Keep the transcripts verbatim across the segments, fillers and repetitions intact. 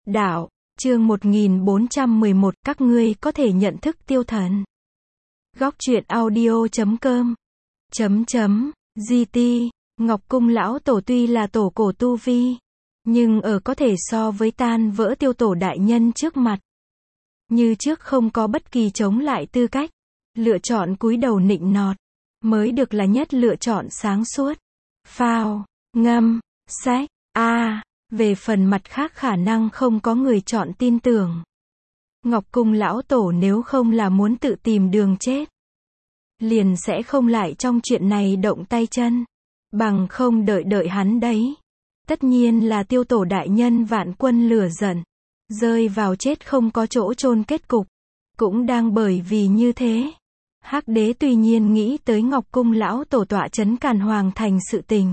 Đạo, chương một nghìn bốn trăm mười một, các ngươi có thể nhận thức tiêu thần. Góc truyện audio chấm com chấm chấm gt Ngọc Cung lão tổ tuy là tổ cổ tu vi, nhưng ở có thể so với tan vỡ tiêu tổ đại nhân trước mặt. Như trước không có bất kỳ chống lại tư cách, lựa chọn cúi đầu nịnh nọt, mới được là nhất lựa chọn sáng suốt. Phao, ngâm, sách, a về phần mặt khác khả năng không có người chọn tin tưởng. Ngọc Cung lão tổ nếu không là muốn tự tìm đường chết, liền sẽ không lại trong chuyện này động tay chân, bằng không đợi đợi hắn đấy. Tất nhiên là tiêu tổ đại nhân vạn quân lửa giận, rơi vào chết không có chỗ chôn kết cục. Cũng đang bởi vì như thế, Hắc đế tuy nhiên nghĩ tới Ngọc Cung lão tổ tọa chấn Càn Hoàng thành sự tình,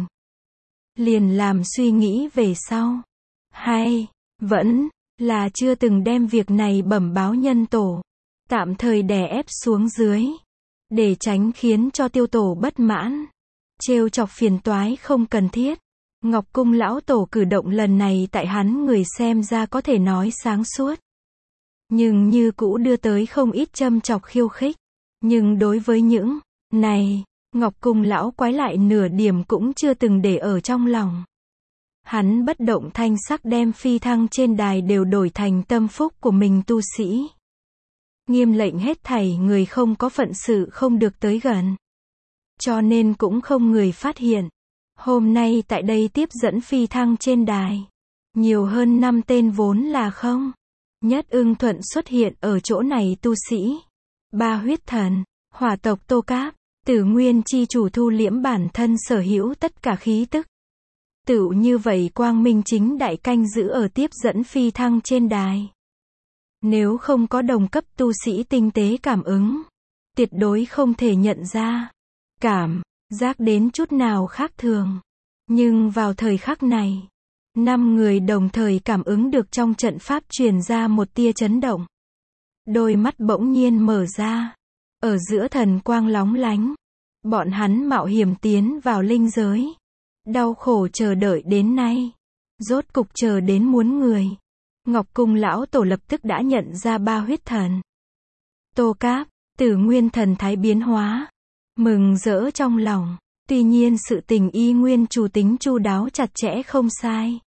liền làm suy nghĩ về sau. Hay, vẫn, là chưa từng đem việc này bẩm báo nhân tổ, tạm thời đè ép xuống dưới, để tránh khiến cho tiêu tổ bất mãn, trêu chọc phiền toái không cần thiết. Ngọc Cung lão tổ cử động lần này tại hắn người xem ra có thể nói sáng suốt, nhưng như cũ đưa tới không ít châm chọc khiêu khích. Nhưng đối với những này, Ngọc Cung lão quái lại nửa điểm cũng chưa từng để ở trong lòng. Hắn bất động thanh sắc đem phi thăng trên đài đều đổi thành tâm phúc của mình tu sĩ. Nghiêm lệnh hết thảy người không có phận sự không được tới gần. Cho nên cũng không người phát hiện. Hôm nay tại đây tiếp dẫn phi thăng trên đài, nhiều hơn năm tên vốn là không nhất ưng thuận xuất hiện ở chỗ này tu sĩ. Ba huyết thần, hỏa tộc Tô Cáp, Tử Nguyên chi chủ thu liễm bản thân sở hữu tất cả khí tức. Tựu như vậy quang minh chính đại canh giữ ở tiếp dẫn phi thăng trên đài. Nếu không có đồng cấp tu sĩ tinh tế cảm ứng, tuyệt đối không thể nhận ra, cảm giác đến chút nào khác thường. Nhưng vào thời khắc này, năm người đồng thời cảm ứng được trong trận pháp truyền ra một tia chấn động. Đôi mắt bỗng nhiên mở ra, ở giữa thần quang lóng lánh. Bọn hắn mạo hiểm tiến vào linh giới, đau khổ chờ đợi đến nay, rốt cục chờ đến muốn người. Ngọc Cung lão tổ lập tức đã nhận ra ba huyết thần. Tô Cáp, Tử Nguyên thần thái biến hóa, mừng rỡ trong lòng. Tuy nhiên sự tình y nguyên chủ tính chu đáo chặt chẽ không sai,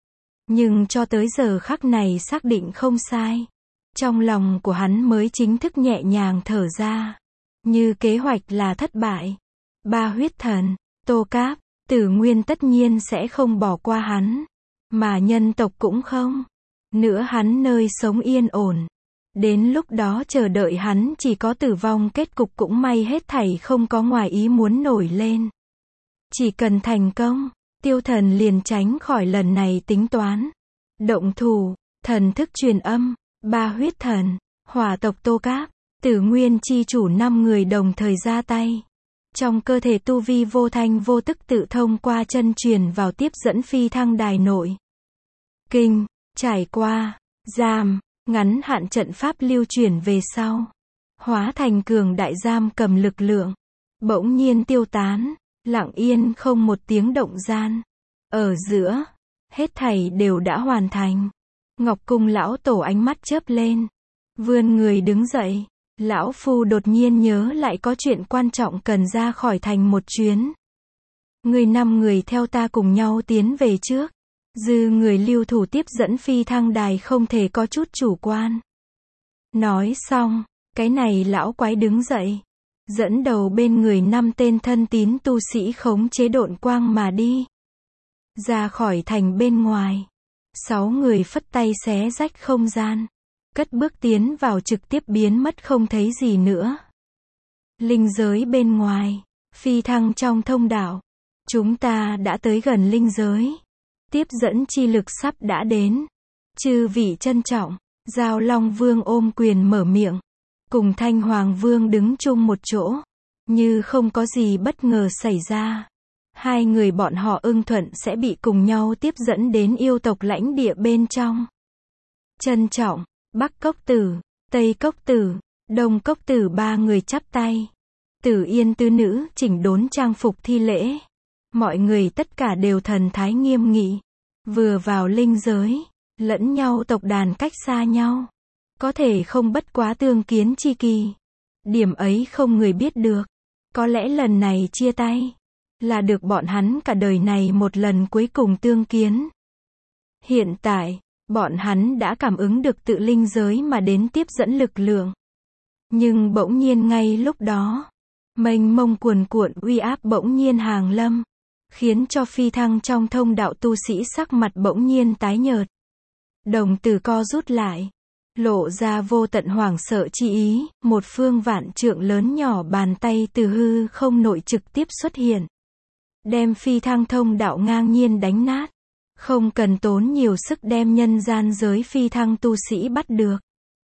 nhưng cho tới giờ khắc này xác định không sai, trong lòng của hắn mới chính thức nhẹ nhàng thở ra. Như kế hoạch là thất bại, ba huyết thần, Tô Cáp, Tử Nguyên tất nhiên sẽ không bỏ qua hắn, mà nhân tộc cũng không nữa hắn nơi sống yên ổn. Đến lúc đó chờ đợi hắn chỉ có tử vong, kết cục cũng may hết thảy không có ngoài ý muốn nổi lên. Chỉ cần thành công, tiêu thần liền tránh khỏi lần này tính toán. Động thủ, thần thức truyền âm, ba huyết thần, hỏa tộc Tô Cáp, Tử Nguyên chi chủ năm người đồng thời ra tay. Trong cơ thể tu vi vô thanh vô tức tự thông qua chân truyền vào tiếp dẫn phi thăng đài nội. Kinh, trải qua, giam, ngắn hạn trận pháp lưu chuyển về sau, hóa thành cường đại giam cầm lực lượng, bỗng nhiên tiêu tán, lặng yên không một tiếng động gian. Ở giữa, hết thảy đều đã hoàn thành. Ngọc Cung lão tổ ánh mắt chớp lên, vươn người đứng dậy. Lão phu đột nhiên nhớ lại có chuyện quan trọng cần ra khỏi thành một chuyến. Người năm người theo ta cùng nhau tiến về trước. Dư người lưu thủ tiếp dẫn phi thăng đài không thể có chút chủ quan. Nói xong, cái này lão quái đứng dậy, dẫn đầu bên người năm tên thân tín tu sĩ khống chế độn quang mà đi. Ra khỏi thành bên ngoài, sáu người phất tay xé rách không gian, cất bước tiến vào, trực tiếp biến mất không thấy gì nữa. Linh giới bên ngoài, phi thăng trong thông đạo. Chúng ta đã tới gần linh giới. Tiếp dẫn chi lực sắp đã đến. Chư vị trân trọng. Giao Long Vương ôm quyền mở miệng, cùng Thanh Hoàng Vương đứng chung một chỗ, như không có gì bất ngờ xảy ra. Hai người bọn họ ưng thuận sẽ bị cùng nhau tiếp dẫn đến yêu tộc lãnh địa bên trong. Trân trọng. Bắc Cốc Tử, Tây Cốc Tử, Đông Cốc Tử ba người chắp tay. Tử Yên tứ nữ chỉnh đốn trang phục thi lễ. Mọi người tất cả đều thần thái nghiêm nghị. Vừa vào linh giới, lẫn nhau tộc đàn cách xa nhau. Có thể không bất quá tương kiến chi kỳ. Điểm ấy không người biết được. Có lẽ lần này chia tay, là được bọn hắn cả đời này một lần cuối cùng tương kiến. Hiện tại, bọn hắn đã cảm ứng được tự linh giới mà đến tiếp dẫn lực lượng. Nhưng bỗng nhiên ngay lúc đó, mênh mông cuồn cuộn uy áp bỗng nhiên hàng lâm, khiến cho phi thăng trong thông đạo tu sĩ sắc mặt bỗng nhiên tái nhợt. Đồng tử co rút lại, lộ ra vô tận hoảng sợ chi ý, một phương vạn trượng lớn nhỏ bàn tay từ hư không nội trực tiếp xuất hiện. Đem phi thăng thông đạo ngang nhiên đánh nát. Không cần tốn nhiều sức đem nhân gian giới phi thăng tu sĩ bắt được.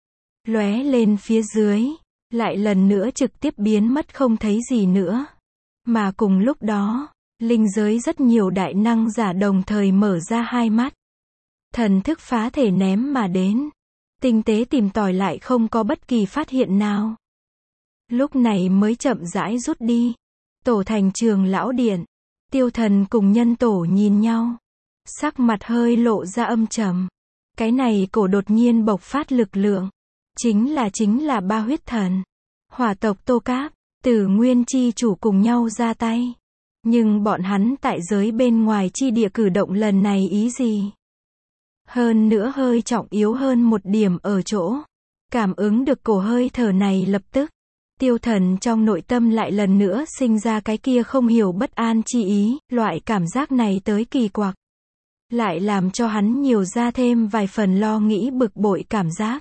Lóe lên phía dưới, lại lần nữa trực tiếp biến mất không thấy gì nữa. Mà cùng lúc đó, linh giới rất nhiều đại năng giả đồng thời mở ra hai mắt. Thần thức phá thể ném mà đến. Tinh tế tìm tòi lại không có bất kỳ phát hiện nào. Lúc này mới chậm rãi rút đi. Tổ thành trường lão điện. Tiêu thần cùng nhân tổ nhìn nhau. Sắc mặt hơi lộ ra âm trầm. Cái này cổ đột nhiên bộc phát lực lượng. Chính là chính là ba huyết thần. Hỏa tộc Tô Cáp, Tử Nguyên chi chủ cùng nhau ra tay. Nhưng bọn hắn tại giới bên ngoài chi địa cử động lần này ý gì? Hơn nữa hơi trọng yếu hơn một điểm ở chỗ. Cảm ứng được cổ hơi thở này lập tức. Tiêu thần trong nội tâm lại lần nữa sinh ra cái kia không hiểu bất an chi ý. Loại cảm giác này tới kỳ quặc. Lại làm cho hắn nhiều ra thêm vài phần lo nghĩ bực bội cảm giác.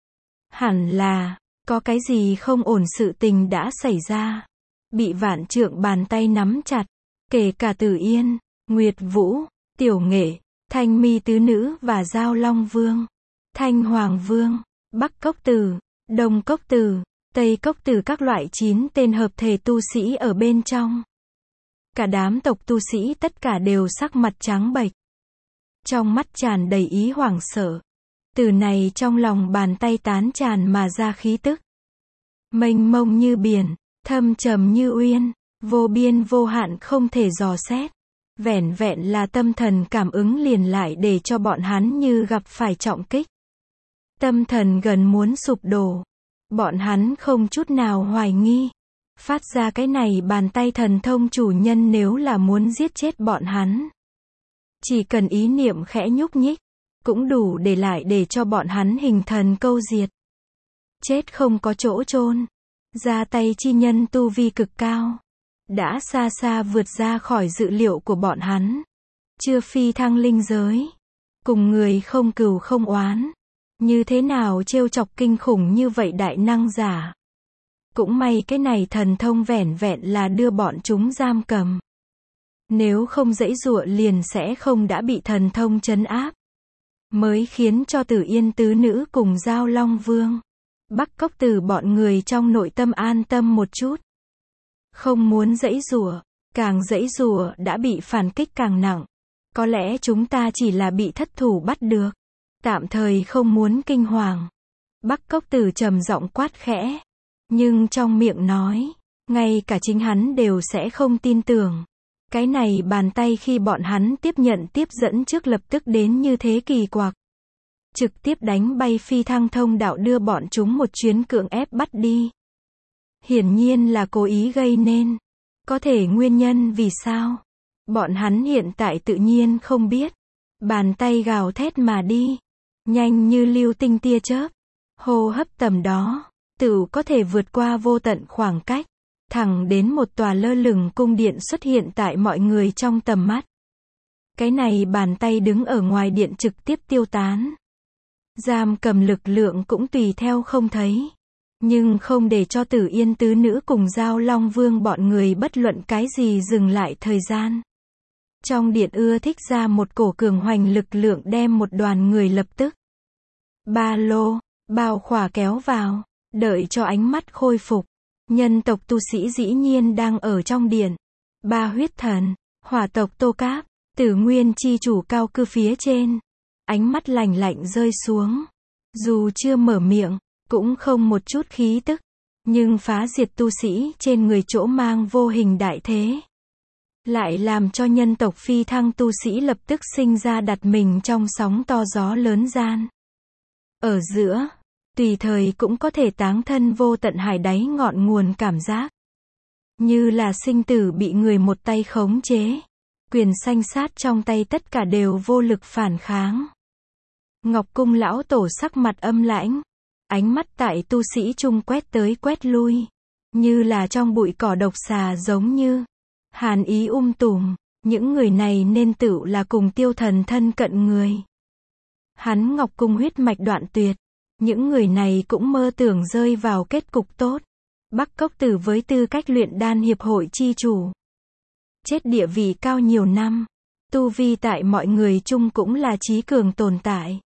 Hẳn là, có cái gì không ổn sự tình đã xảy ra. Bị vạn trượng bàn tay nắm chặt. Kể cả Tử Yên, Nguyệt Vũ, Tiểu Nghệ, Thanh Mi tứ nữ và Giao Long Vương, Thanh Hoàng Vương, Bắc Cốc Tử, Đông Cốc Tử, Tây Cốc Tử các loại chín tên hợp thể tu sĩ ở bên trong. Cả đám tộc tu sĩ tất cả đều sắc mặt trắng bệch. Trong mắt tràn đầy ý hoảng sợ. Từ này trong lòng bàn tay tán tràn mà ra khí tức. Mênh mông như biển, thâm trầm như uyên, vô biên vô hạn không thể dò xét. Vẻn vẹn là tâm thần cảm ứng liền lại để cho bọn hắn như gặp phải trọng kích. Tâm thần gần muốn sụp đổ. Bọn hắn không chút nào hoài nghi. Phát ra cái này bàn tay thần thông chủ nhân nếu là muốn giết chết bọn hắn. Chỉ cần ý niệm khẽ nhúc nhích, cũng đủ để lại để cho bọn hắn hình thần câu diệt. Chết không có chỗ chôn. Ra tay chi nhân tu vi cực cao. Đã xa xa vượt ra khỏi dự liệu của bọn hắn. Chưa phi thăng linh giới. Cùng người không cừu không oán. Như thế nào trêu chọc kinh khủng như vậy đại năng giả. Cũng may cái này thần thông vẻn vẹn là đưa bọn chúng giam cầm. Nếu không giãy giụa liền sẽ không đã bị thần thông trấn áp. Mới khiến cho Tử Yên tứ nữ cùng Giao Long Vương, Bắc Cốc Tử bọn người trong nội tâm an tâm một chút. Không muốn giãy giụa, càng giãy giụa đã bị phản kích càng nặng. Có lẽ chúng ta chỉ là bị thất thủ bắt được. Tạm thời không muốn kinh hoàng. Bắc Cốc Tử trầm giọng quát khẽ. Nhưng trong miệng nói, ngay cả chính hắn đều sẽ không tin tưởng. Cái này bàn tay khi bọn hắn tiếp nhận tiếp dẫn trước lập tức đến như thế kỳ quặc. Trực tiếp đánh bay phi thăng thông đạo đưa bọn chúng một chuyến cưỡng ép bắt đi. Hiển nhiên là cố ý gây nên. Có thể nguyên nhân vì sao? Bọn hắn hiện tại tự nhiên không biết. Bàn tay gào thét mà đi. Nhanh như lưu tinh tia chớp. Hô hấp tầm đó. Tự có thể vượt qua vô tận khoảng cách. Thẳng đến một tòa lơ lửng cung điện xuất hiện tại mọi người trong tầm mắt. Cái này bàn tay đứng ở ngoài điện trực tiếp tiêu tán. Giam cầm lực lượng cũng tùy theo không thấy. Nhưng không để cho Tử Yên tứ nữ cùng Giao Long Vương bọn người bất luận cái gì dừng lại thời gian. Trong điện ưa thích ra một cổ cường hoành lực lượng đem một đoàn người lập tức. Ba lô, bao khỏa kéo vào, đợi cho ánh mắt khôi phục. Nhân tộc tu sĩ dĩ nhiên đang ở trong điện. Ba huyết thần, hỏa tộc Tô Cáp, Tử Nguyên chi chủ cao cư phía trên. Ánh mắt lạnh lạnh rơi xuống. Dù chưa mở miệng, cũng không một chút khí tức. Nhưng phá diệt tu sĩ trên người chỗ mang vô hình đại thế. lại làm cho nhân tộc phi thăng tu sĩ lập tức sinh ra đặt mình trong sóng to gió lớn gian. Ở giữa, tùy thời cũng có thể táng thân vô tận hải đáy ngọn nguồn cảm giác. Như là sinh tử bị người một tay khống chế. Quyền sanh sát trong tay tất cả đều vô lực phản kháng. Ngọc Cung lão tổ sắc mặt âm lãnh. Ánh mắt tại tu sĩ chung quét tới quét lui. Như là trong bụi cỏ độc xà giống như. Hàn ý um tùm. Những người này nên tự là cùng tiêu thần thân cận người. Hắn Ngọc Cung huyết mạch đoạn tuyệt. Những người này cũng mơ tưởng rơi vào kết cục tốt. Bắc Cốc Tử với tư cách luyện đan hiệp hội chi chủ. Chết địa vị cao nhiều năm. Tu vi tại mọi người chung cũng là trí cường tồn tại.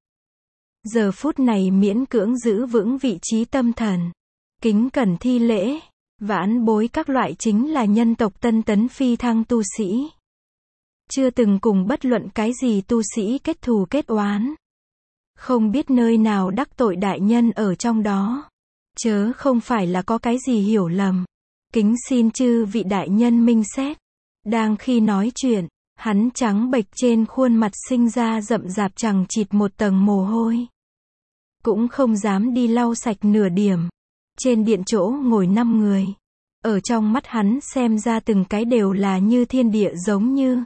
Giờ phút này miễn cưỡng giữ vững vị trí tâm thần. Kính cẩn thi lễ. Vãn bối các loại chính là nhân tộc tân tấn phi thăng tu sĩ. Chưa từng cùng bất luận cái gì tu sĩ kết thù kết oán. Không biết nơi nào đắc tội đại nhân ở trong đó. Chớ không phải là có cái gì hiểu lầm. Kính xin chư vị đại nhân minh xét. Đang khi nói chuyện, hắn trắng bệch trên khuôn mặt sinh ra rậm rạp chằng chịt một tầng mồ hôi. Cũng không dám đi lau sạch nửa điểm. Trên điện chỗ ngồi năm người. Ở trong mắt hắn xem ra từng cái đều là như thiên địa giống như.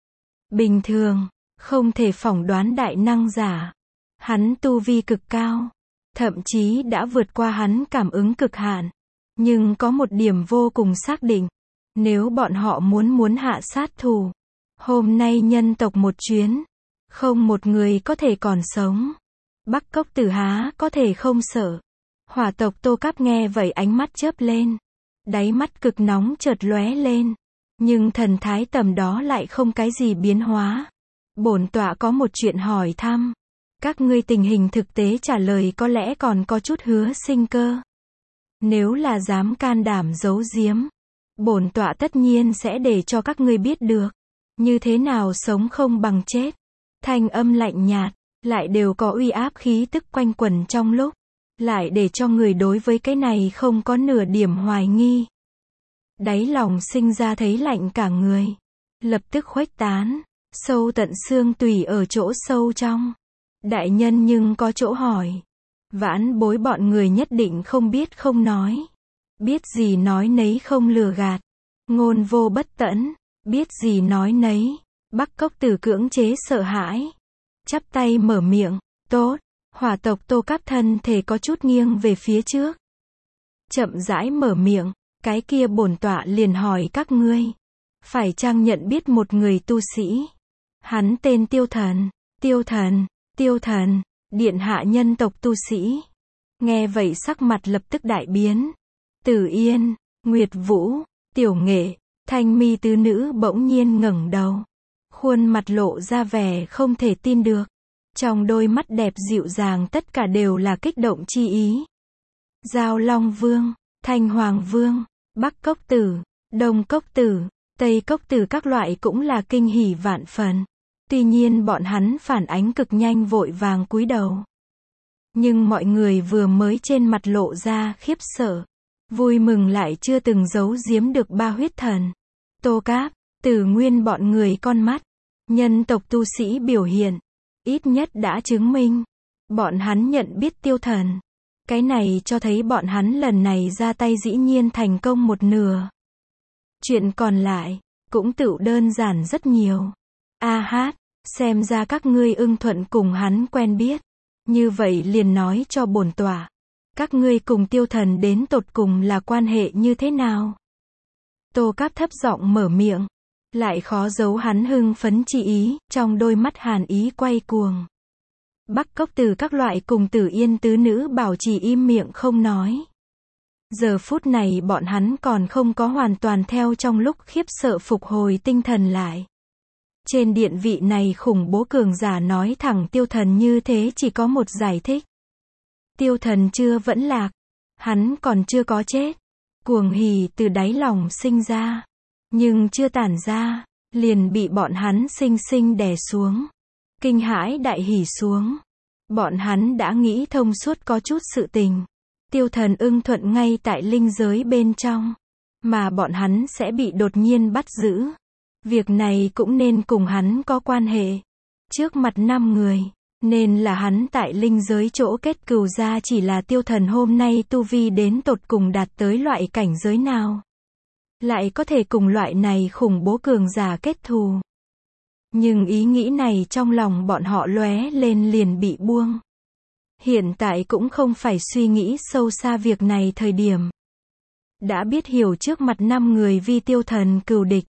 Bình thường, không thể phỏng đoán đại năng giả. Hắn tu vi cực cao. Thậm chí đã vượt qua hắn cảm ứng cực hạn. Nhưng có một điểm vô cùng xác định. Nếu bọn họ muốn muốn hạ sát thủ. Hôm nay nhân tộc một chuyến. Không một người có thể còn sống. Bắc Cốc Tử há có thể không sợ. Hỏa tộc Tô Cáp nghe vậy ánh mắt chớp lên. Đáy mắt cực nóng chợt lóe lên. Nhưng thần thái tầm đó lại không cái gì biến hóa. Bổn tọa có một chuyện hỏi thăm. Các ngươi tình hình thực tế trả lời có lẽ còn có chút hứa sinh cơ. Nếu là dám can đảm giấu giếm. Bổn tọa tất nhiên sẽ để cho các ngươi biết được. Như thế nào sống không bằng chết. Thanh âm lạnh nhạt. Lại đều có uy áp khí tức quanh quẩn trong lúc. Lại để cho người đối với cái này không có nửa điểm hoài nghi. Đáy lòng sinh ra thấy lạnh cả người. Lập tức khuếch tán. Sâu tận xương tủy ở chỗ sâu trong. Đại nhân nhưng có chỗ hỏi. Vãn bối bọn người nhất định không biết không nói. Biết gì nói nấy không lừa gạt. Ngôn vô bất tẫn. Biết gì nói nấy. Bắc Cốc Tử cưỡng chế sợ hãi. Chắp tay mở miệng. Tốt. Hỏa tộc Tô Cáp thân thể có chút nghiêng về phía trước. Chậm rãi mở miệng. Cái kia bổn tọa liền hỏi các ngươi. Phải chăng nhận biết một người tu sĩ. Hắn tên Tiêu Thần. Tiêu Thần. Tiêu Thần. Điện hạ nhân tộc tu sĩ. Nghe vậy sắc mặt lập tức đại biến. Tử Yên. Nguyệt Vũ. Tiểu Nghệ. Thanh Mi tứ nữ bỗng nhiên ngẩng đầu. Khuôn mặt lộ ra vẻ không thể tin được. Trong đôi mắt đẹp dịu dàng tất cả đều là kích động chi ý. Giao Long Vương. Thanh Hoàng Vương. Bắc Cốc Tử. Đông Cốc Tử. Tây Cốc Tử các loại cũng là kinh hỉ vạn phần. Tuy nhiên bọn hắn phản ánh cực nhanh vội vàng cúi đầu. Nhưng mọi người vừa mới trên mặt lộ ra khiếp sợ. Vui mừng lại chưa từng giấu giếm được ba huyết thần. Tô Cáp, Tử Nguyên bọn người con mắt. Nhân tộc tu sĩ biểu hiện. Ít nhất đã chứng minh. Bọn hắn nhận biết Tiêu Thần. Cái này cho thấy bọn hắn lần này ra tay dĩ nhiên thành công một nửa. Chuyện còn lại, cũng tự đơn giản rất nhiều. A hát, xem ra các ngươi ưng thuận cùng hắn quen biết. Như vậy liền nói cho bổn tọa. Các ngươi cùng Tiêu Thần đến tột cùng là quan hệ như thế nào? Tô Cáp thấp giọng mở miệng. Lại khó giấu hắn hưng phấn chi ý, trong đôi mắt hàn ý quay cuồng. Bắc Cốc Tử các loại cùng Tử Yên tứ nữ bảo trì im miệng không nói. Giờ phút này bọn hắn còn không có hoàn toàn theo trong lúc khiếp sợ phục hồi tinh thần lại. Trên điện vị này khủng bố cường giả nói thẳng Tiêu Thần như thế chỉ có một giải thích. Tiêu Thần chưa vẫn lạc. Hắn còn chưa có chết. Cuồng hỉ từ đáy lòng sinh ra. Nhưng chưa tản ra. Liền bị bọn hắn sinh sinh đè xuống. Kinh hãi đại hỉ xuống. Bọn hắn đã nghĩ thông suốt có chút sự tình. Tiêu Thần ưng thuận ngay tại linh giới bên trong. Mà bọn hắn sẽ bị đột nhiên bắt giữ. Việc này cũng nên cùng hắn có quan hệ. Trước mặt năm người, nên là hắn tại linh giới chỗ kết cừu ra chỉ là tiêu thần hôm nay tu vi đến tột cùng đạt tới loại cảnh giới nào. Lại có thể cùng loại này khủng bố cường giả kết thù. Nhưng ý nghĩ này trong lòng bọn họ lóe lên liền bị buông. Hiện tại cũng không phải suy nghĩ sâu xa việc này thời điểm. Đã biết hiểu trước mặt năm người vi tiêu thần cừu địch.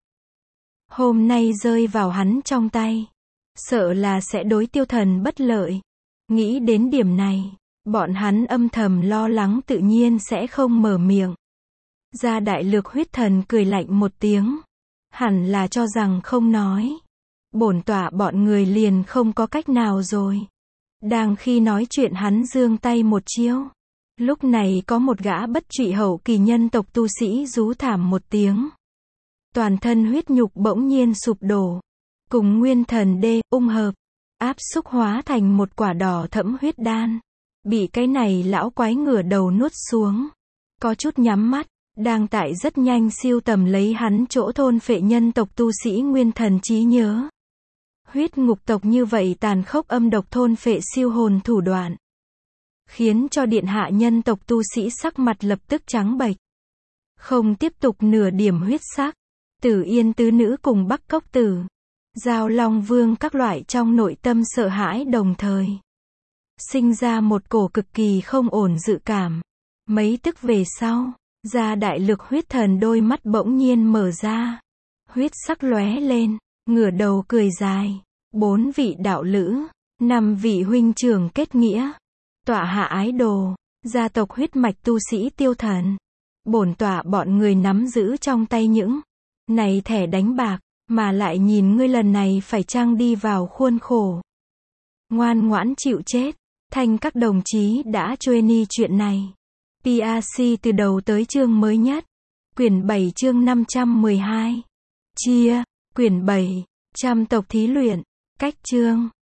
Hôm nay rơi vào hắn trong tay. Sợ là sẽ đối tiêu thần bất lợi. Nghĩ đến điểm này, bọn hắn âm thầm lo lắng tự nhiên sẽ không mở miệng. Gia đại lược huyết thần cười lạnh một tiếng. Hẳn là cho rằng không nói. Bổn tọa bọn người liền không có cách nào rồi. Đang khi nói chuyện hắn giương tay một chiêu. Lúc này có một gã bất trụy hậu kỳ nhân tộc tu sĩ rú thảm một tiếng. Toàn thân huyết nhục bỗng nhiên sụp đổ. Cùng nguyên thần đê, ung hợp. Áp xúc hóa thành một quả đỏ thẫm huyết đan. Bị cái này lão quái ngửa đầu nuốt xuống. Có chút nhắm mắt. Đang tại rất nhanh siêu tầm lấy hắn chỗ thôn phệ nhân tộc tu sĩ nguyên thần trí nhớ. Huyết ngục tộc như vậy tàn khốc âm độc thôn phệ siêu hồn thủ đoạn. Khiến cho điện hạ nhân tộc tu sĩ sắc mặt lập tức trắng bệch. Không tiếp tục nửa điểm huyết sắc. Tử Yên tứ nữ cùng Bắc Cốc Tử, Giao Long Vương các loại trong nội tâm sợ hãi đồng thời. Sinh ra một cổ cực kỳ không ổn dự cảm. Mấy tức về sau, Gia đại lực huyết thần đôi mắt bỗng nhiên mở ra. Huyết sắc lóe lên, ngửa đầu cười dài. Bốn vị đạo lữ, năm vị huynh trưởng kết nghĩa. Tọa hạ ái đồ, gia tộc huyết mạch tu sĩ tiêu thần. Bổn tọa bọn người nắm giữ trong tay những này thẻ đánh bạc, mà lại nhìn ngươi lần này phải chăng đi vào khuôn khổ. Ngoan ngoãn chịu chết, thanh các đồng chí đã journey chuyện này. pê a xê từ đầu tới chương mới nhất. Quyển bảy chương năm trăm mười hai. Chia, quyển bảy, trăm tộc thí luyện, cách chương.